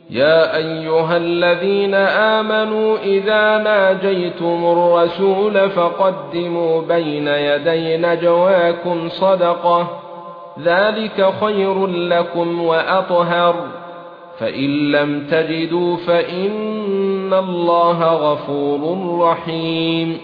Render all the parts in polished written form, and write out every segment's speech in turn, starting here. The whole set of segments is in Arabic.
يا ايها الذين آمنوا اذا ناجيتم الرسول فقدموا بين يدي نجواكم صدقة ذلك خير لكم وأطهر فإن لم تجدوا فإن الله غفور رحيم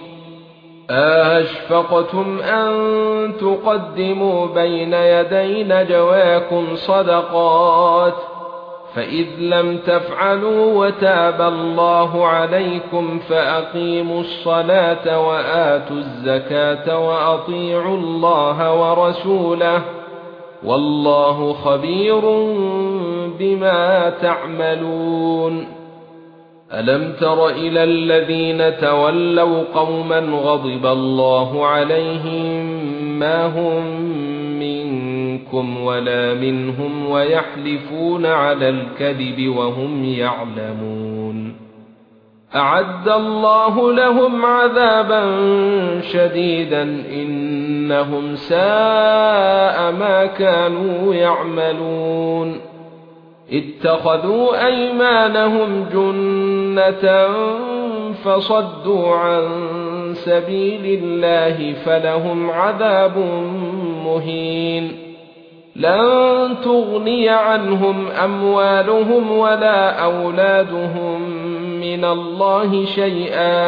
أشفقتم أن تقدموا بين يدي نجواكم صدقات فإذ لم تفعلوا وتاب الله عليكم فأقيموا الصلاة وآتوا الزكاة وأطيعوا الله ورسوله والله خبير بما تعملون ألم تر إلى الذين تولوا قوما غضب الله عليهم ما هم منكم ولا منهم ويحلفون على الكذب وهم يعلمون أعد الله لهم عذابا شديدا إنهم ساء ما كانوا يعملون اتخذوا أيمانهم جنة فصدوا عن سبيل الله فلهم عذاب مهين لن تغني عنهم أموالهم ولا أولادهم من الله شيئا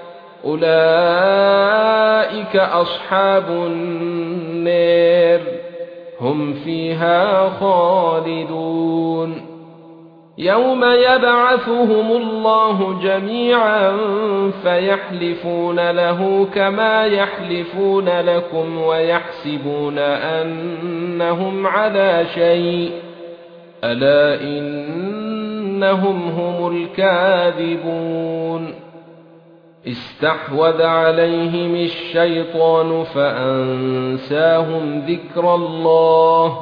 أولئك أصحاب النار هم فيها خالدون يوم يبعثهم الله جميعا فيحلفون له كما يحلفون لكم ويحسبون أنهم على شيء ألا إنهم هم الكاذبون استحوذ عليهم الشيطان فأنساهم ذكر الله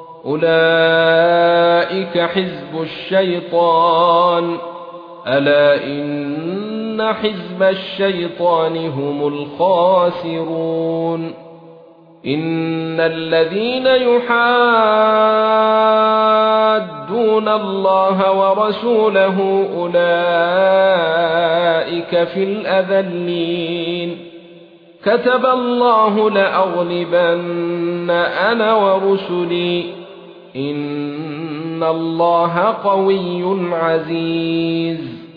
أولئك حزب الشيطان ألا إن حزب الشيطان هم الخاسرون إن الذين يحادون الله ورسوله أولئك في الأذلين كتب الله لأغلبن أنا ورسلي إن الله قوي عزيز